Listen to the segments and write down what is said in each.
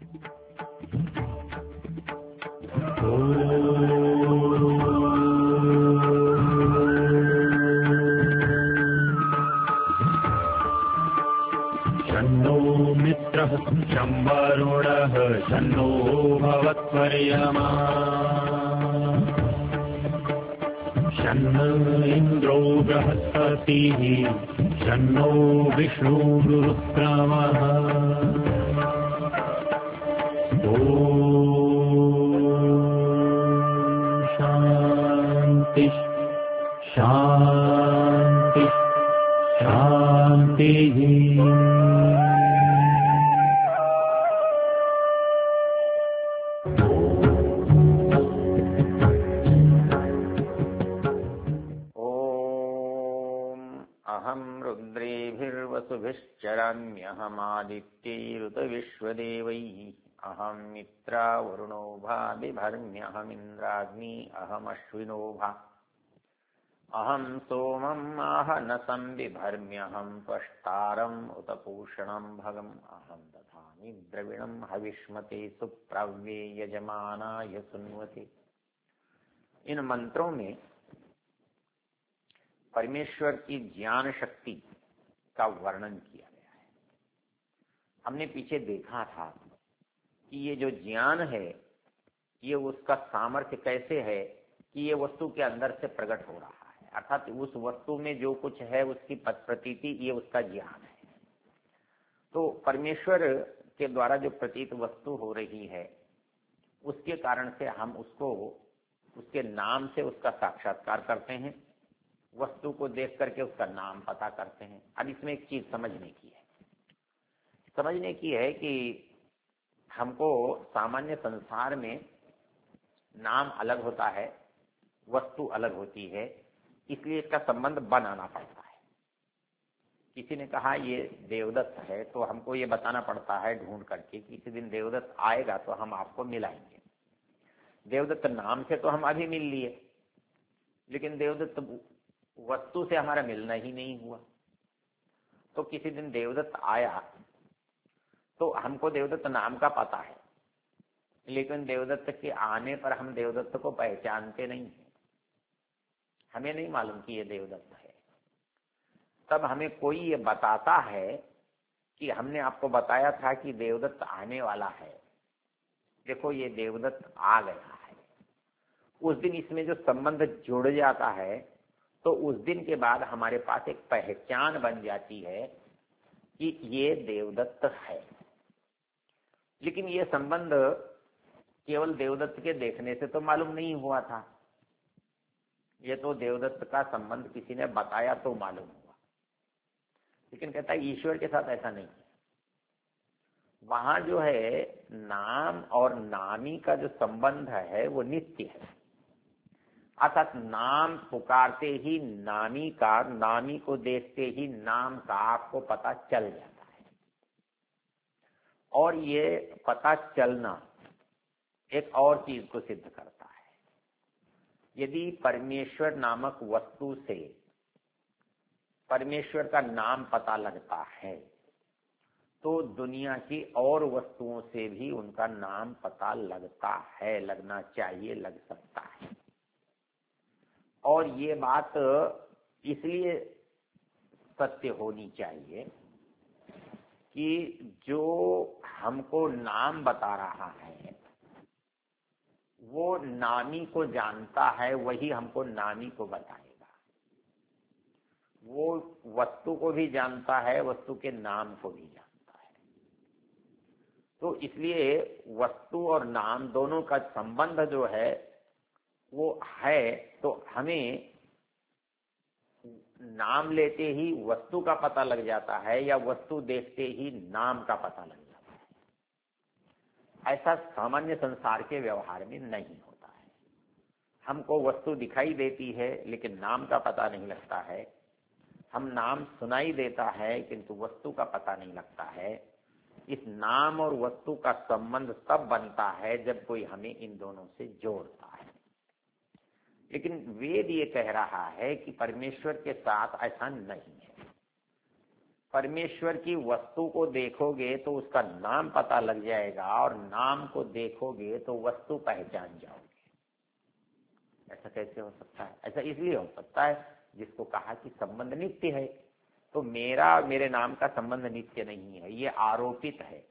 शन्नो मित्रः शं वरुणः शन्नो भवत्वर्यमा शन्न इन्द्रो बृहस्पतिः शन्नो विष्णुरुक्रमः शांति शांति शांति। रुद्रेभिर्वसुभिश्चराम्यहमादित्यैरुतविश्वदेवैः अहं मित्रा वरुणो भा बिभर्म्यहमिन्द्राग्नी अहमश्विनो भा अहं सोमम् आहनसं बिभर्म्यहं त्वष्टारम् उत पूषणं भगम् अहं दधामि द्रविणं हविष्मते सुप्रव्ये यजमानाय सुन्वते। इन मंत्रों में परमेश्वर की ज्ञान शक्ति का वर्णन किया गया है। हमने पीछे देखा था कि ये जो ज्ञान है ये उसका सामर्थ्य कैसे है कि ये वस्तु के अंदर से प्रकट हो रहा है, अर्थात उस वस्तु में जो कुछ है उसकी प्रतीति ये उसका ज्ञान है। तो परमेश्वर के द्वारा जो प्रतीत वस्तु हो रही है उसके कारण से हम उसको उसके नाम से उसका साक्षात्कार करते हैं, वस्तु को देख करके उसका नाम पता करते हैं। अब इसमें एक चीज समझने की है कि हमको सामान्य संसार में नाम अलग होता है, वस्तु अलग होती है, इसलिए इसका संबंध बनाना पड़ता है। किसी ने कहा ये देवदत्त है तो हमको ये बताना पड़ता है ढूंढ करके किसी दिन देवदत्त आएगा तो हम आपको मिलाएंगे। देवदत्त नाम से तो हम अभी मिल लिए, लेकिन देवदत्त वस्तु से हमारा मिलना ही नहीं हुआ। तो किसी दिन देवदत्त आया तो हमको देवदत्त नाम का पता है, लेकिन देवदत्त के आने पर हम देवदत्त को पहचानते नहीं हैं, हमें नहीं मालूम कि ये देवदत्त है। तब हमें कोई ये बताता है कि हमने आपको बताया था कि देवदत्त आने वाला है, देखो ये देवदत्त आ गया है। उस दिन इसमें जो संबंध जुड़ जाता है तो उस दिन के बाद हमारे पास एक पहचान बन जाती है कि ये देवदत्त है। लेकिन ये संबंध केवल देवदत्त के देखने से तो मालूम नहीं हुआ था, ये तो देवदत्त का संबंध किसी ने बताया तो मालूम हुआ। लेकिन कहता है ईश्वर के साथ ऐसा नहीं है। वहां जो है नाम और नामी का जो संबंध है वो नित्य है, अर्थात नाम पुकारते ही नामी का, नामी को देखते ही नाम का आपको पता चल जाता है। और ये पता चलना एक और चीज को सिद्ध करता है। यदि परमेश्वर नामक वस्तु से परमेश्वर का नाम पता लगता है तो दुनिया की और वस्तुओं से भी उनका नाम पता लगता है, लगना चाहिए, लग सकता है। और ये बात इसलिए सत्य होनी चाहिए कि जो हमको नाम बता रहा है वो नामी को जानता है, वही हमको नामी को बताएगा। वो वस्तु को भी जानता है, वस्तु के नाम को भी जानता है। तो इसलिए वस्तु और नाम दोनों का संबंध जो है वो है, तो हमें नाम लेते ही वस्तु का पता लग जाता है या वस्तु देखते ही नाम का पता लग जाता है। ऐसा सामान्य संसार के व्यवहार में नहीं होता है। हमको वस्तु दिखाई देती है लेकिन नाम का पता नहीं लगता है, हम नाम सुनाई देता है किंतु वस्तु का पता नहीं लगता है। इस नाम और वस्तु का संबंध तब बनता है जब कोई हमें इन दोनों से जोड़ता है। लेकिन वेद ये कह रहा है कि परमेश्वर के साथ ऐसा नहीं है। परमेश्वर की वस्तु को देखोगे तो उसका नाम पता लग जाएगा, और नाम को देखोगे तो वस्तु पहचान जाओगे। ऐसा कैसे हो सकता है? ऐसा इसलिए हो सकता है जिसको कहा कि संबंध नित्य है। तो मेरा मेरे नाम का संबंध नित्य नहीं है, ये आरोपित है।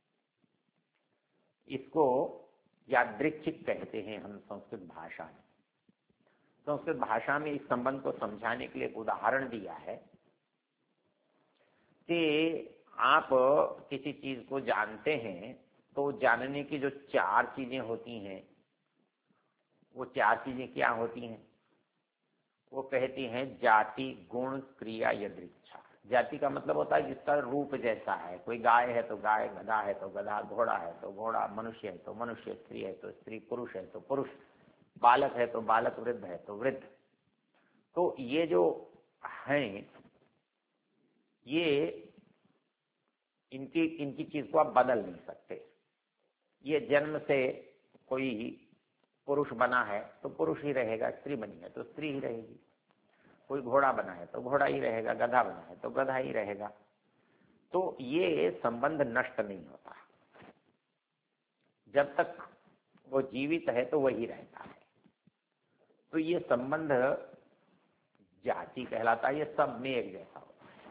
इसको यादृच्छिक कहते हैं हम संस्कृत भाषा में। संस्कृत भाषा में इस संबंध को समझाने के लिए एक उदाहरण दिया है कि आप किसी चीज को जानते हैं तो जानने की जो 4 चीजें होती हैं, वो 4 चीजें क्या होती हैं? वो कहती हैं जाति, गुण, क्रिया, यदृच्छा। जाति का मतलब होता है जिसका रूप जैसा है। कोई गाय है तो गाय, गधा है तो गधा, घोड़ा है तो घोड़ा, मनुष्य है तो मनुष्य, स्त्री है तो स्त्री, पुरुष है तो पुरुष, बालक है तो बालक, वृद्ध है तो वृद्ध। तो ये जो हैं, ये इनकी चीज को आप बदल नहीं सकते। ये जन्म से कोई पुरुष बना है तो पुरुष ही रहेगा, स्त्री बनी है तो स्त्री ही रहेगी। कोई घोड़ा बना है तो घोड़ा ही रहेगा, गधा बना है तो गधा ही रहेगा। तो ये संबंध नष्ट नहीं होता। जब तक वो जीवित है तो वही रहता है। तो ये संबंध जाति कहलाता है। ये सब में एक जैसा होता है,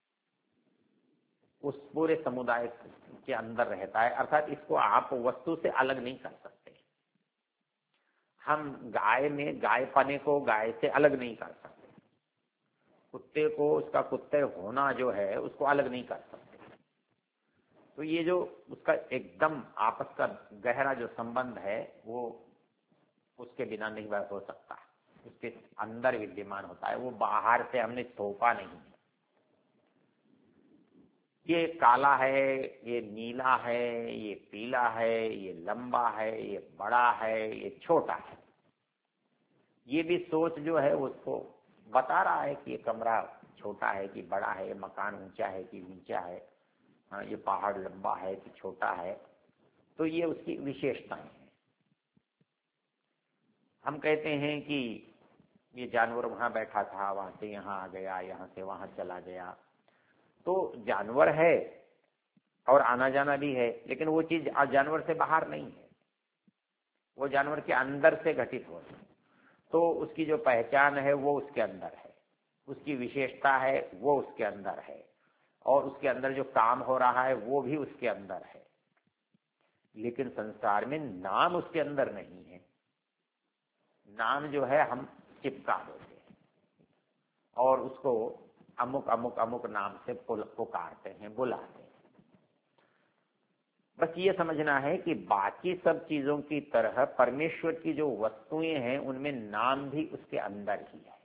उस पूरे समुदाय के अंदर रहता है। अर्थात इसको आप वस्तु से अलग नहीं कर सकते। हम गाय में गायपने को गाय से अलग नहीं कर सकते। कुत्ते को उसका कुत्ते होना जो है उसको अलग नहीं कर सकते। तो ये जो उसका एकदम आपस का गहरा जो संबंध है वो उसके बिना नहीं हो सकता। उसके अंदर विद्यमान होता है, वो बाहर से हमने थोपा नहीं है। ये काला है, ये नीला है, ये पीला है, ये लंबा है, ये बड़ा है, ये छोटा है। ये भी सोच जो है उसको बता रहा है कि ये कमरा छोटा है कि बड़ा है, ये मकान ऊंचा है कि नीचा है, हाँ, ये पहाड़ लंबा है कि छोटा है। तो ये उसकी विशेषताएं हैं। हम कहते हैं कि ये जानवर वहां बैठा था, वहां से यहाँ आ गया, यहाँ से वहां चला गया। तो जानवर है और आना जाना भी है, लेकिन वो चीज जानवर से बाहर नहीं है, वो जानवर के अंदर से घटित हो रही है। तो उसकी जो पहचान है वो उसके अंदर है, उसकी विशेषता है वो उसके अंदर है, और उसके अंदर जो काम हो रहा है वो भी उसके अंदर है। लेकिन संसार में नाम उसके अंदर नहीं है। नाम जो है हम चिपका देते हैं और उसको अमुक अमुक अमुक नाम से पुकारते हैं, बुलाते हैं। बस ये समझना है कि बाकी सब चीजों की तरह परमेश्वर की जो वस्तुएं हैं उनमें नाम भी उसके अंदर ही है।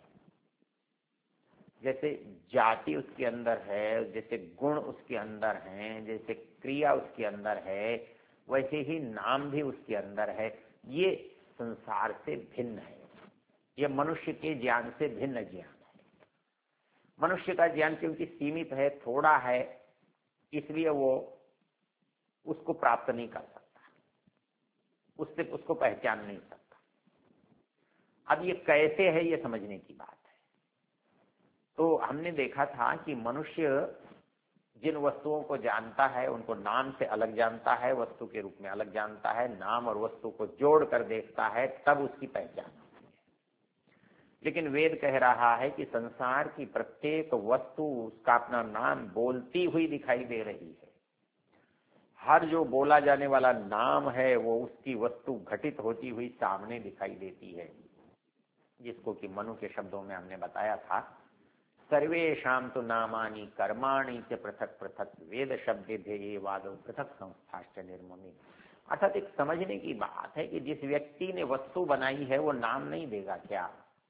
जैसे जाति उसके अंदर है, जैसे गुण उसके अंदर हैं, जैसे क्रिया उसके अंदर है, वैसे ही नाम भी उसके अंदर है। ये संसार से भिन्न है, ये मनुष्य के ज्ञान से भिन्न ज्ञान है। मनुष्य का ज्ञान क्योंकि सीमित है, थोड़ा है, इसलिए वो उसको प्राप्त नहीं कर सकता, उससे उसको पहचान नहीं सकता। अब ये कैसे है ये समझने की बात है। तो हमने देखा था कि मनुष्य जिन वस्तुओं को जानता है उनको नाम से अलग जानता है, वस्तु के रूप में अलग जानता है। नाम और वस्तु को जोड़ कर देखता है, तब उसकी पहचान होती है। लेकिन वेद कह रहा है कि संसार की प्रत्येक वस्तु उसका अपना नाम बोलती हुई दिखाई दे रही है। हर जो बोला जाने वाला नाम है वो उसकी वस्तु घटित होती हुई सामने दिखाई देती है, जिसको कि मनु के शब्दों में हमने बताया था, सर्वेषां तो नामानि कर्माणि च पृथक पृथक वेद शब्दे वादो पृथक संस्थाश्च निर्ममी। अर्थात एक समझने की बात है कि जिस व्यक्ति ने वस्तु बनाई है वो नाम नहीं देगा क्या?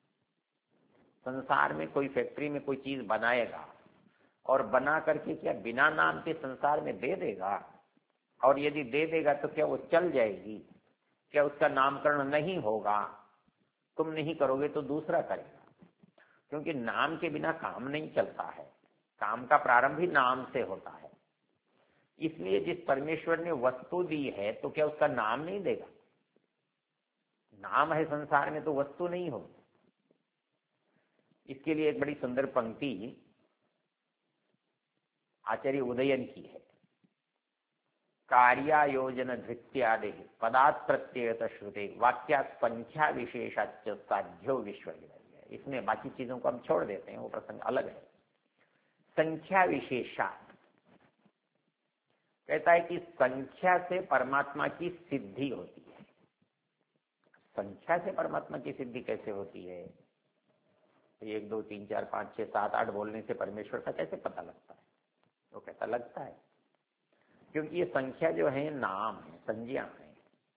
संसार में कोई फैक्ट्री में कोई चीज बनाएगा और बना करके क्या बिना नाम के संसार में दे देगा? और यदि दे देगा तो क्या वो चल जाएगी? क्या उसका नामकरण नहीं होगा? तुम नहीं करोगे तो दूसरा करेगा, क्योंकि नाम के बिना काम नहीं चलता है। काम का प्रारंभ ही नाम से होता है। इसलिए जिस परमेश्वर ने वस्तु दी है तो क्या उसका नाम नहीं देगा? नाम है संसार में तो वस्तु नहीं होगी। इसके लिए एक बड़ी सुंदर पंक्ति आचार्य उदयन की है। कार्यायोजन धृत्यादि पदात् प्रत्ययत श्रुते वाक्यात् संख्या विशेषाच साध्यो विश्वविदय। इसमें बाकी चीजों को हम छोड़ देते हैं, वो प्रसंग अलग है। संख्या विशेषात कहता है कि संख्या से परमात्मा की सिद्धि होती है। संख्या से परमात्मा की सिद्धि कैसे होती है? 1 2 3 4 5 6 7 8 बोलने से परमेश्वर का कैसे पता लगता है? वो कहता लगता है क्योंकि ये संख्या जो है नाम है, संज्ञा है।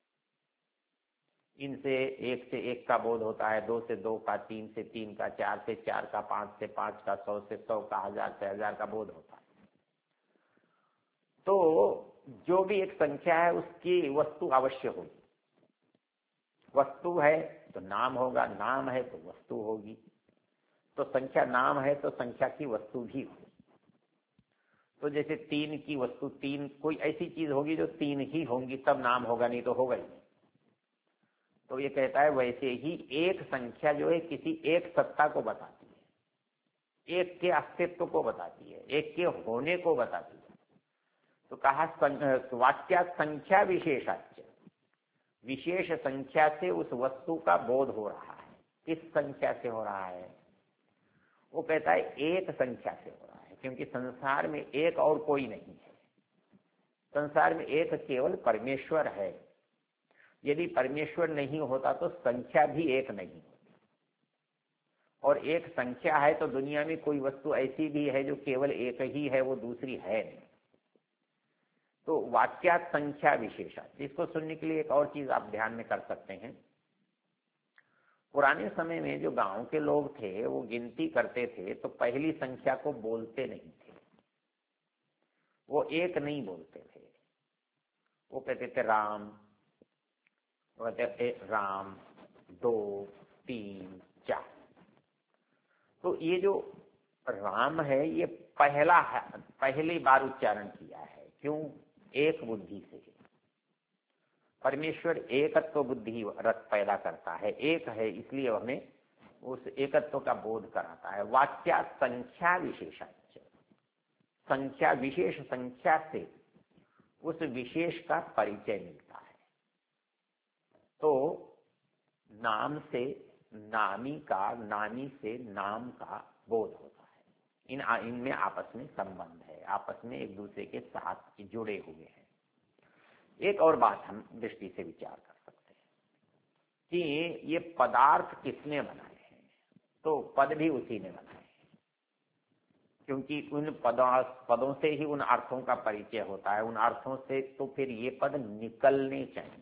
इनसे 1 से 1 का बोध होता है, 2 से 2 का, 3 से 3 का, 4 से 4 का, 5 से 5 का, 100 से 100 का, 1000 से 1000 का बोध होता है। तो जो भी एक संख्या है उसकी वस्तु अवश्य होगी। वस्तु है तो नाम होगा, नाम है तो वस्तु होगी। तो संख्या नाम है तो संख्या की वस्तु भी होगी। तो जैसे 3 की वस्तु 3, कोई ऐसी चीज होगी जो 3 ही होंगी तब नाम होगा, नहीं तो होगा ही नहीं। तो ये कहता है वैसे ही एक संख्या जो है किसी एक सत्ता को बताती है, एक के अस्तित्व को बताती है, एक के होने को बताती है। तो कहा वाक्या संख्या विशेषाच, विशेष संख्या से उस वस्तु का बोध हो रहा है। किस संख्या से हो रहा है? वो कहता है एक संख्या से हो रहा है, क्योंकि संसार में एक और कोई नहीं है। संसार में एक केवल परमेश्वर है। यदि परमेश्वर नहीं होता तो संख्या भी एक नहीं होती, और एक संख्या है तो दुनिया में कोई वस्तु ऐसी भी है जो केवल एक ही है, वो दूसरी है नहीं। तो वाक्यात संख्या विशेषा, इसको सुनने के लिए एक और चीज आप ध्यान में कर सकते हैं। पुराने समय में जो गांव के लोग थे वो गिनती करते थे तो पहली संख्या को बोलते नहीं थे, वो एक नहीं बोलते थे। वो कहते थे राम, वो कहते थे राम 2 3 4। तो ये जो राम है ये पहली बार उच्चारण किया है। क्यों? एक बुद्धि से। परमेश्वर एकत्व बुद्धि रस पैदा करता है, एक है, इसलिए हमें उस एकत्व का बोध कराता है। वाक्या संख्या विशेषाच, संख्या विशेष संख्या से उस विशेष का परिचय मिलता है। तो नाम से नामी का, नामी से नाम का बोध होता है। इनमें आपस में संबंध है, आपस में एक दूसरे के साथ जुड़े हुए हैं। एक और बात हम दृष्टि से विचार कर सकते हैं कि ये पदार्थ किसने बनाए हैं? तो पद भी उसी ने बनाए हैं, क्योंकि उन पदों से ही उन अर्थों का परिचय होता है। उन अर्थों से तो फिर ये पद निकलने चाहिए।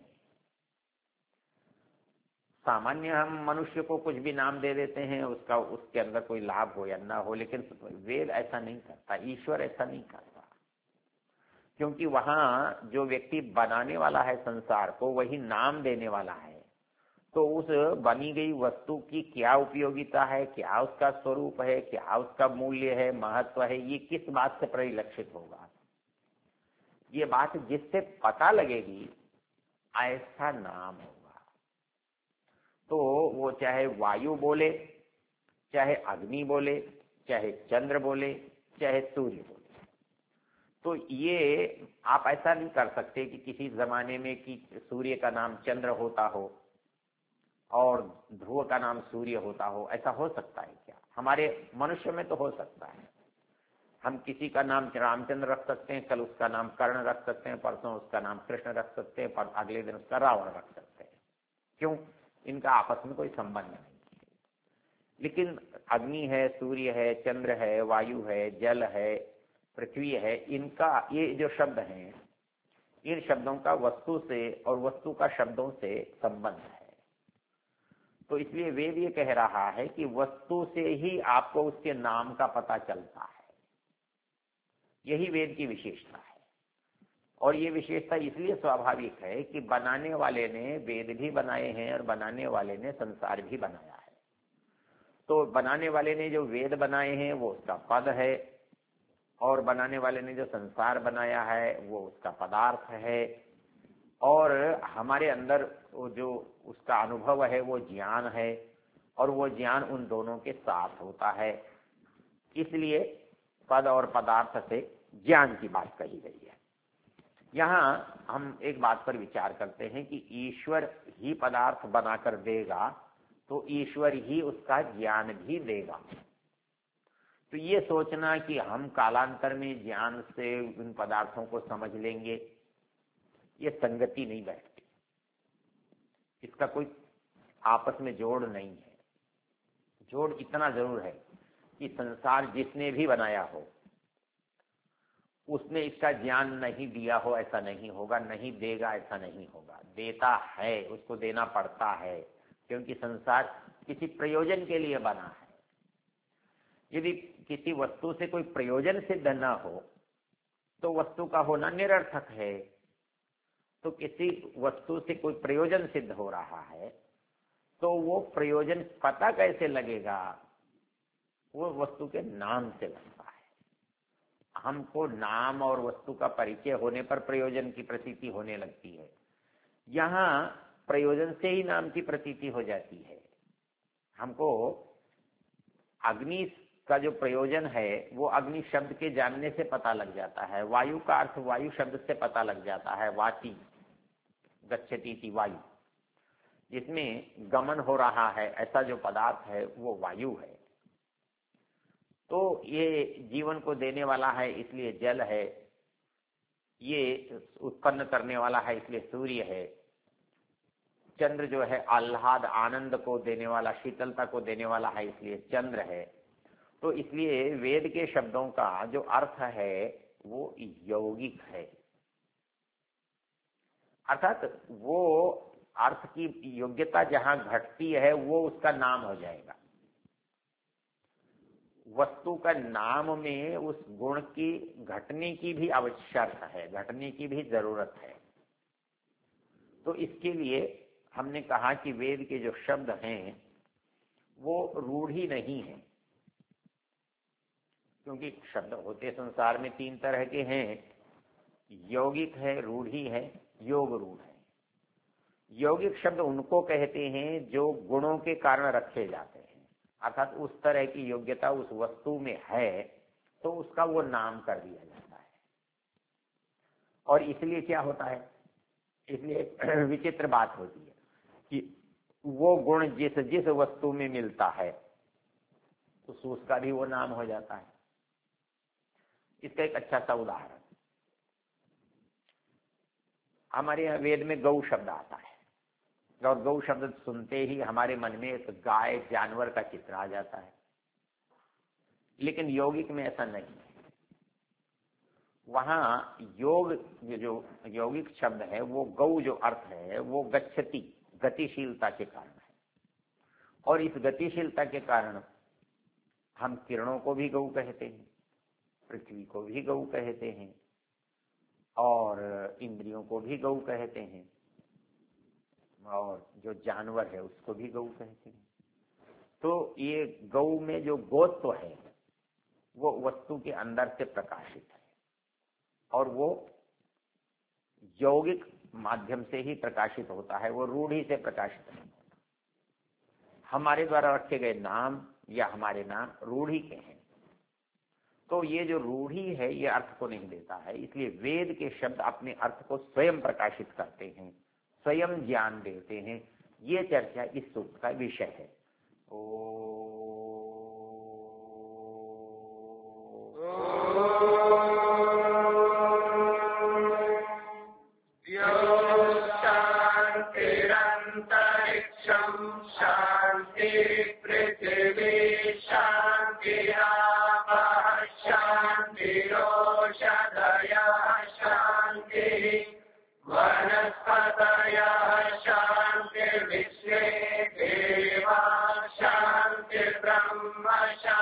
सामान्य हम मनुष्य को कुछ भी नाम दे देते हैं, उसके अंदर कोई लाभ हो या ना हो, लेकिन वेद ऐसा नहीं करता, ईश्वर ऐसा नहीं करता। क्योंकि वहां जो व्यक्ति बनाने वाला है संसार को, वही नाम देने वाला है। तो उस बनी गई वस्तु की क्या उपयोगिता है, क्या उसका स्वरूप है, क्या उसका मूल्य है, महत्व है, ये किस बात से परिलक्षित होगा? ये बात जिससे पता लगेगी ऐसा नाम होगा। तो वो चाहे वायु बोले, चाहे अग्नि बोले, चाहे चंद्र बोले, चाहे सूर्य बोले। तो ये आप ऐसा नहीं कर सकते कि किसी जमाने में कि सूर्य का नाम चंद्र होता हो और ध्रुव का नाम सूर्य होता हो। ऐसा हो सकता है क्या? हमारे मनुष्य में तो हो सकता है। हम किसी का नाम रामचंद्र रख सकते हैं, कल उसका नाम कर्ण रख सकते हैं, परसों उसका नाम कृष्ण रख सकते हैं, पर अगले दिन उसका रावण रख सकते हैं। क्यों? इनका आपस में कोई संबंध नहीं। लेकिन अग्नि है, सूर्य है, चंद्र है, वायु है, जल है, पृथ्वी है, इनका ये जो शब्द हैं, इन शब्दों का वस्तु से और वस्तु का शब्दों से संबंध है। तो इसलिए वेद ये कह रहा है कि वस्तु से ही आपको उसके नाम का पता चलता है। यही वेद की विशेषता है। और ये विशेषता इसलिए स्वाभाविक है कि बनाने वाले ने वेद भी बनाए हैं और बनाने वाले ने संसार भी बनाया है। तो बनाने वाले ने जो वेद बनाए हैं वो उसका पद है, और बनाने वाले ने जो संसार बनाया है वो उसका पदार्थ है, और हमारे अंदर वो जो उसका अनुभव है वो ज्ञान है, और वो ज्ञान उन दोनों के साथ होता है। इसलिए पद और पदार्थ से ज्ञान की बात कही गई है। यहाँ हम एक बात पर विचार करते हैं कि ईश्वर ही पदार्थ बनाकर देगा तो ईश्वर ही उसका ज्ञान भी देगा। तो ये सोचना कि हम कालांतर में ज्ञान से उन पदार्थों को समझ लेंगे, ये संगति नहीं बैठती, इसका कोई आपस में जोड़ नहीं है। जोड़ इतना जरूर है कि संसार जिसने भी बनाया हो उसने इसका ज्ञान नहीं दिया हो ऐसा नहीं होगा, नहीं देगा ऐसा नहीं होगा, देता है, उसको देना पड़ता है, क्योंकि संसार किसी प्रयोजन के लिए बना है। यदि किसी वस्तु से कोई प्रयोजन सिद्ध न हो तो वस्तु का होना निरर्थक है। तो किसी वस्तु से कोई प्रयोजन सिद्ध हो रहा है तो वो प्रयोजन पता कैसे लगेगा? वो वस्तु के नाम से लगता है। हमको नाम और वस्तु का परिचय होने पर प्रयोजन की प्रतीति होने लगती है। यहाँ प्रयोजन से ही नाम की प्रतीति हो जाती है। हमको अग्नि का जो प्रयोजन है वो अग्नि शब्द के जानने से पता लग जाता है। वायु का अर्थ वायु शब्द से पता लग जाता है। वाति गच्छति इति वायु, जिसमें गमन हो रहा है ऐसा जो पदार्थ है वो वायु है। तो ये जीवन को देने वाला है इसलिए जल है, ये उत्पन्न करने वाला है इसलिए सूर्य है। चंद्र जो है आह्लाद आनंद को देने वाला, शीतलता को देने वाला है इसलिए चंद्र है। तो इसलिए वेद के शब्दों का जो अर्थ है वो यौगिक है, अर्थात वो अर्थ की योग्यता जहां घटती है वो उसका नाम हो जाएगा। वस्तु का नाम में उस गुण की घटने की भी आवश्यकता है, घटने की भी जरूरत है। तो इसके लिए हमने कहा कि वेद के जो शब्द हैं वो रूढ़ी नहीं है, क्योंकि शब्द होते संसार में तीन तरह के हैं, यौगिक है, रूढ़ी है, योग रूढ़ है। यौगिक शब्द उनको कहते हैं जो गुणों के कारण रखे जाते हैं, अर्थात उस तरह की योग्यता उस वस्तु में है तो उसका वो नाम कर दिया जाता है। और इसलिए क्या होता है, इसलिए विचित्र बात होती है कि वो गुण जिस जिस वस्तु में मिलता है तो उसका भी वो नाम हो जाता है। इसका एक अच्छा सा उदाहरण, हमारे यहाँ वेद में गौ शब्द आता है और गौ शब्द सुनते ही हमारे मन में एक गाय जानवर का चित्र आ जाता है। लेकिन यौगिक में ऐसा नहीं है। वहां योग जो यौगिक शब्द है वो गौ जो अर्थ है वो गच्छति गतिशीलता के कारण है। और इस गतिशीलता के कारण हम किरणों को भी गौ कहते हैं, पृथ्वी को भी गौ कहते हैं और इंद्रियों को भी गौ कहते हैं और जो जानवर है उसको भी गौ कहते हैं। तो ये गौ में जो गोत्व है वो वस्तु के अंदर से प्रकाशित है और वो यौगिक माध्यम से ही प्रकाशित होता है, वो रूढ़ी से प्रकाशित नहीं होता। हमारे द्वारा रखे गए नाम या हमारे नाम रूढ़ी के हैं, तो ये जो रूढ़ी है ये अर्थ को नहीं देता है। इसलिए वेद के शब्द अपने अर्थ को स्वयं प्रकाशित करते हैं, स्वयं ज्ञान देते हैं। ये चर्चा इस सूत्र का विषय है। शांति पृथ्वी शांति शांतिरोषधयः शांति वनस्पतयः शांति विश्वे देवा शांति ब्रह्म शांति।